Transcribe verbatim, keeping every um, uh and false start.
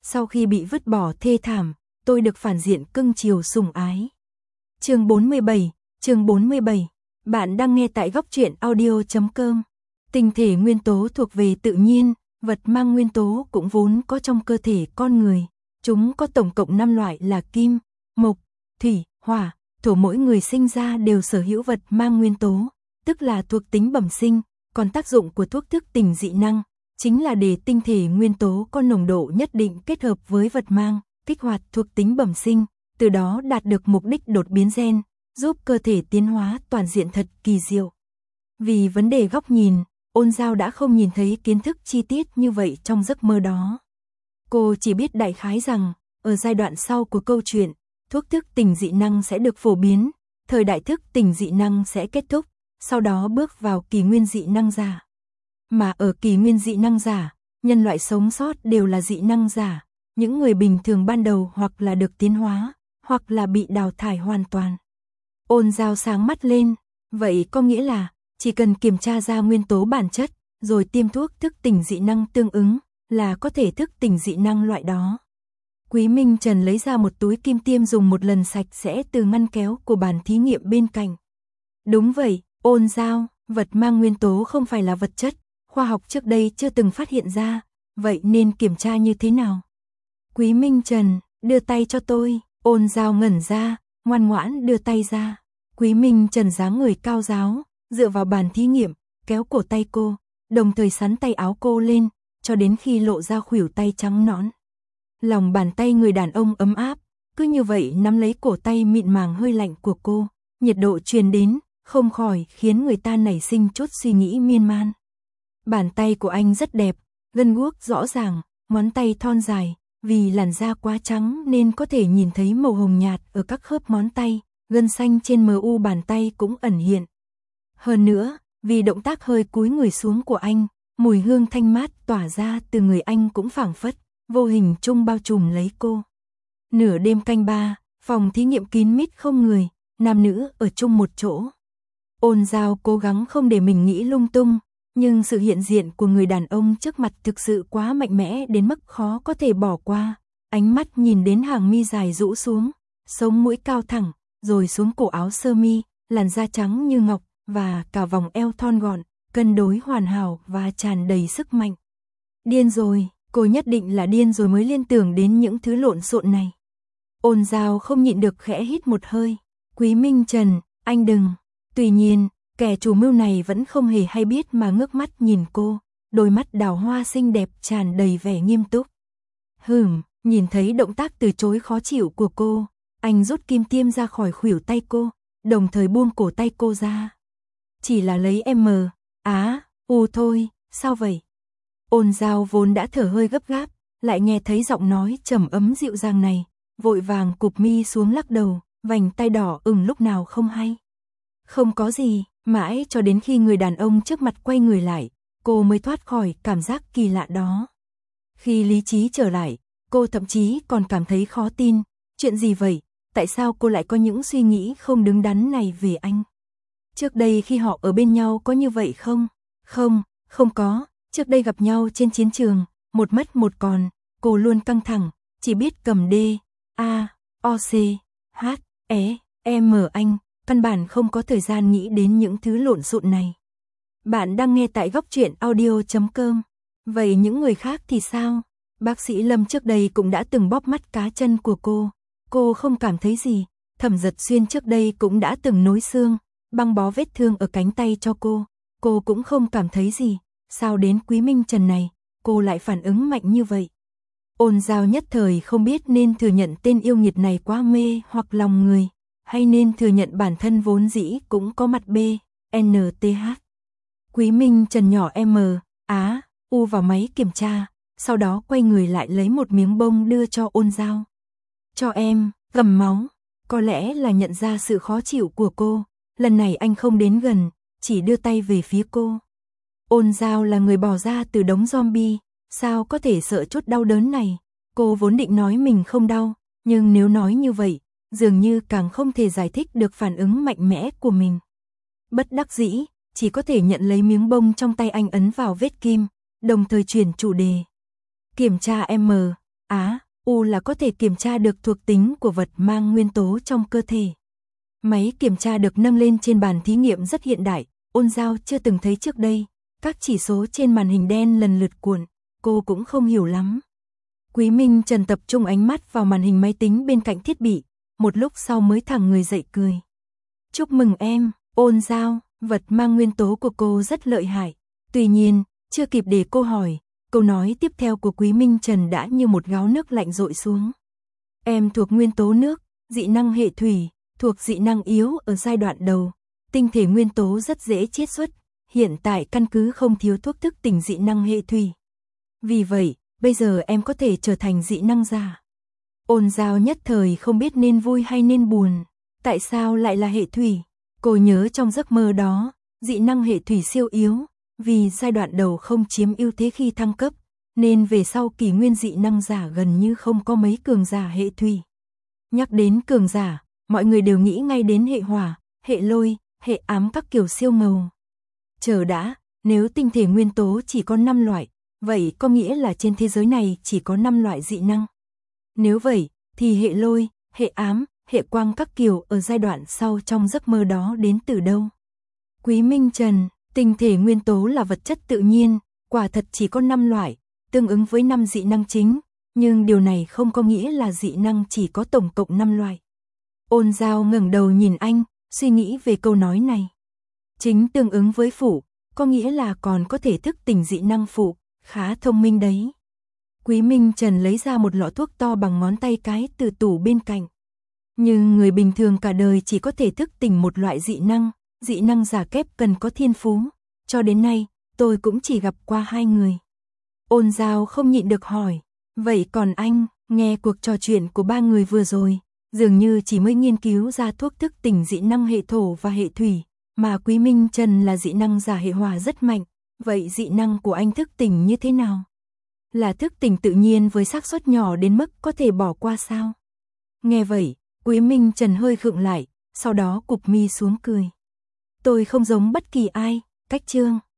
Sau khi bị vứt bỏ thê thảm, tôi được phản diện cưng chiều sủng ái. Chương bốn mươi bảy, chương bốn mươi bảy. Bạn đang nghe tại góc truyện audio chấm com. Tinh thể nguyên tố thuộc về tự nhiên, vật mang nguyên tố cũng vốn có trong cơ thể con người. Chúng có tổng cộng năm loại là kim, mộc, thủy, hỏa, thổ. Mỗi người sinh ra đều sở hữu vật mang nguyên tố, tức là thuộc tính bẩm sinh, còn tác dụng của thuốc thức tỉnh dị năng chính là để tinh thể nguyên tố có nồng độ nhất định kết hợp với vật mang, kích hoạt thuộc tính bẩm sinh, từ đó đạt được mục đích đột biến gen, giúp cơ thể tiến hóa toàn diện thật kỳ diệu. Vì vấn đề góc nhìn, Ôn Giao đã không nhìn thấy kiến thức chi tiết như vậy trong giấc mơ đó. Cô chỉ biết đại khái rằng, ở giai đoạn sau của câu chuyện, thuốc thức tỉnh dị năng sẽ được phổ biến, thời đại thức tỉnh dị năng sẽ kết thúc, sau đó bước vào kỷ nguyên dị năng giả. Mà ở kỷ nguyên dị năng giả, nhân loại sống sót đều là dị năng giả, những người bình thường ban đầu hoặc là được tiến hóa, hoặc là bị đào thải hoàn toàn. Ôn Giao sáng mắt lên, vậy có nghĩa là, chỉ cần kiểm tra ra nguyên tố bản chất, rồi tiêm thuốc thức tỉnh dị năng tương ứng, là có thể thức tỉnh dị năng loại đó. Quý Minh Trần lấy ra một túi kim tiêm dùng một lần sạch sẽ từ ngăn kéo của bàn thí nghiệm bên cạnh. Đúng vậy, Ôn Giao, vật mang nguyên tố không phải là vật chất, khoa học trước đây chưa từng phát hiện ra, vậy nên kiểm tra như thế nào? Quý Minh Trần, đưa tay cho tôi. Ôn Giao ngẩn ra, ngoan ngoãn đưa tay ra. Quý Minh Trần dáng người cao ráo, dựa vào bàn thí nghiệm, kéo cổ tay cô, đồng thời sắn tay áo cô lên, cho đến khi lộ ra khuỷu tay trắng nõn. Lòng bàn tay người đàn ông ấm áp, cứ như vậy nắm lấy cổ tay mịn màng hơi lạnh của cô, nhiệt độ truyền đến, không khỏi khiến người ta nảy sinh chút suy nghĩ miên man. Bàn tay của anh rất đẹp, gân guốc rõ ràng, ngón tay thon dài, vì làn da quá trắng nên có thể nhìn thấy màu hồng nhạt ở các khớp ngón tay, gân xanh trên mờ u bàn tay cũng ẩn hiện. Hơn nữa, vì động tác hơi cúi người xuống của anh, mùi hương thanh mát tỏa ra từ người anh cũng phảng phất, vô hình chung bao trùm lấy cô. Nửa đêm canh ba, phòng thí nghiệm kín mít không người, nam nữ ở chung một chỗ. Ôn Giao cố gắng không để mình nghĩ lung tung, nhưng sự hiện diện của người đàn ông trước mặt thực sự quá mạnh mẽ đến mức khó có thể bỏ qua. Ánh mắt nhìn đến hàng mi dài rũ xuống, sống mũi cao thẳng, rồi xuống cổ áo sơ mi, làn da trắng như ngọc, và cả vòng eo thon gọn, cân đối hoàn hảo và tràn đầy sức mạnh. Điên rồi, cô nhất định là điên rồi mới liên tưởng đến những thứ lộn xộn này. Ôn Giao không nhịn được khẽ hít một hơi. Quý Minh Trần, anh đừng. Tuy nhiên, kẻ chủ mưu này vẫn không hề hay biết mà ngước mắt nhìn cô, đôi mắt đào hoa xinh đẹp tràn đầy vẻ nghiêm túc. Hừm, nhìn thấy động tác từ chối khó chịu của cô, anh rút kim tiêm ra khỏi khuỷu tay cô, đồng thời buông cổ tay cô ra. Chỉ là lấy M, á, u thôi, sao vậy? Ôn Giao vốn đã thở hơi gấp gáp, lại nghe thấy giọng nói trầm ấm dịu dàng này, vội vàng cụp mi xuống lắc đầu, vành tay đỏ ửng lúc nào không hay. Không có gì, mãi cho đến khi người đàn ông trước mặt quay người lại, cô mới thoát khỏi cảm giác kỳ lạ đó. Khi lý trí trở lại, cô thậm chí còn cảm thấy khó tin, chuyện gì vậy, tại sao cô lại có những suy nghĩ không đứng đắn này về anh? Trước đây khi họ ở bên nhau có như vậy không? Không, không có, trước đây gặp nhau trên chiến trường, một mất một còn, cô luôn căng thẳng, chỉ biết cầm D, A, O, C, H, E, M anh, căn bản không có thời gian nghĩ đến những thứ lộn xộn này. Bạn đang nghe tại góc truyện audio chấm com. Vậy những người khác thì sao? Bác sĩ Lâm trước đây cũng đã từng bóp mắt cá chân của cô, cô không cảm thấy gì. Thẩm Giật Xuyên trước đây cũng đã từng nối xương, băng bó vết thương ở cánh tay cho cô, cô cũng không cảm thấy gì. Sao đến Quý Minh Trần này, cô lại phản ứng mạnh như vậy? Ôn Giao nhất thời không biết nên thừa nhận tên yêu nghiệt này quá mê hoặc lòng người, hay nên thừa nhận bản thân vốn dĩ cũng có mặt B, N, T, H. Quý Minh Trần nhỏ M, Á, U vào máy kiểm tra, sau đó quay người lại lấy một miếng bông đưa cho Ôn Giao. Cho em, gầm máu. Có lẽ là nhận ra sự khó chịu của cô, lần này anh không đến gần, chỉ đưa tay về phía cô. Ôn Giao là người bỏ ra từ đống zombie, sao có thể sợ chút đau đớn này? Cô vốn định nói mình không đau, nhưng nếu nói như vậy, dường như càng không thể giải thích được phản ứng mạnh mẽ của mình. Bất đắc dĩ, chỉ có thể nhận lấy miếng bông trong tay anh ấn vào vết kim, đồng thời chuyển chủ đề. Kiểm tra M, Á, U là có thể kiểm tra được thuộc tính của vật mang nguyên tố trong cơ thể. Máy kiểm tra được nâng lên trên bàn thí nghiệm rất hiện đại, Ôn Giao chưa từng thấy trước đây. Các chỉ số trên màn hình đen lần lượt cuộn, cô cũng không hiểu lắm. Quý Minh Trần tập trung ánh mắt vào màn hình máy tính bên cạnh thiết bị, một lúc sau mới thẳng người dậy cười. Chúc mừng em, Ôn Giao, vật mang nguyên tố của cô rất lợi hại. Tuy nhiên, chưa kịp để cô hỏi, câu nói tiếp theo của Quý Minh Trần đã như một gáo nước lạnh dội xuống. Em thuộc nguyên tố nước, dị năng hệ thủy, thuộc dị năng yếu ở giai đoạn đầu. Tinh thể nguyên tố rất dễ chiết xuất, hiện tại căn cứ không thiếu thuốc thức tỉnh dị năng hệ thủy. Vì vậy, bây giờ em có thể trở thành dị năng giả. Ôn Giao nhất thời không biết nên vui hay nên buồn. Tại sao lại là hệ thủy? Cô nhớ trong giấc mơ đó, dị năng hệ thủy siêu yếu, vì giai đoạn đầu không chiếm ưu thế khi thăng cấp, nên về sau kỷ nguyên dị năng giả gần như không có mấy cường giả hệ thủy. Nhắc đến cường giả, mọi người đều nghĩ ngay đến hệ hỏa, hệ lôi, hệ ám các kiểu siêu ngầu. Chờ đã, nếu tinh thể nguyên tố chỉ có năm loại, vậy có nghĩa là trên thế giới này chỉ có năm loại dị năng. Nếu vậy, thì hệ lôi, hệ ám, hệ quang các kiểu ở giai đoạn sau trong giấc mơ đó đến từ đâu? Quý Minh Trần, tinh thể nguyên tố là vật chất tự nhiên, quả thật chỉ có năm loại, tương ứng với năm dị năng chính, nhưng điều này không có nghĩa là dị năng chỉ có tổng cộng năm loại. Ôn Giao ngẩng đầu nhìn anh, suy nghĩ về câu nói này. Chính tương ứng với phụ, có nghĩa là còn có thể thức tỉnh dị năng phụ, khá thông minh đấy. Quý Minh Trần lấy ra một lọ thuốc to bằng ngón tay cái từ tủ bên cạnh. Nhưng người bình thường cả đời chỉ có thể thức tỉnh một loại dị năng, dị năng giả kép cần có thiên phú. Cho đến nay, tôi cũng chỉ gặp qua hai người. Ôn Giao không nhịn được hỏi, vậy còn anh, nghe cuộc trò chuyện của ba người vừa rồi, dường như chỉ mới nghiên cứu ra thuốc thức tỉnh dị năng hệ thổ và hệ thủy, mà Quý Minh Trần là dị năng giả hệ hỏa rất mạnh, vậy dị năng của anh thức tỉnh như thế nào? Là thức tỉnh tự nhiên với xác suất nhỏ đến mức có thể bỏ qua sao? Nghe vậy, Quý Minh Trần hơi khựng lại, sau đó cụp mi xuống cười. Tôi không giống bất kỳ ai, cách chương.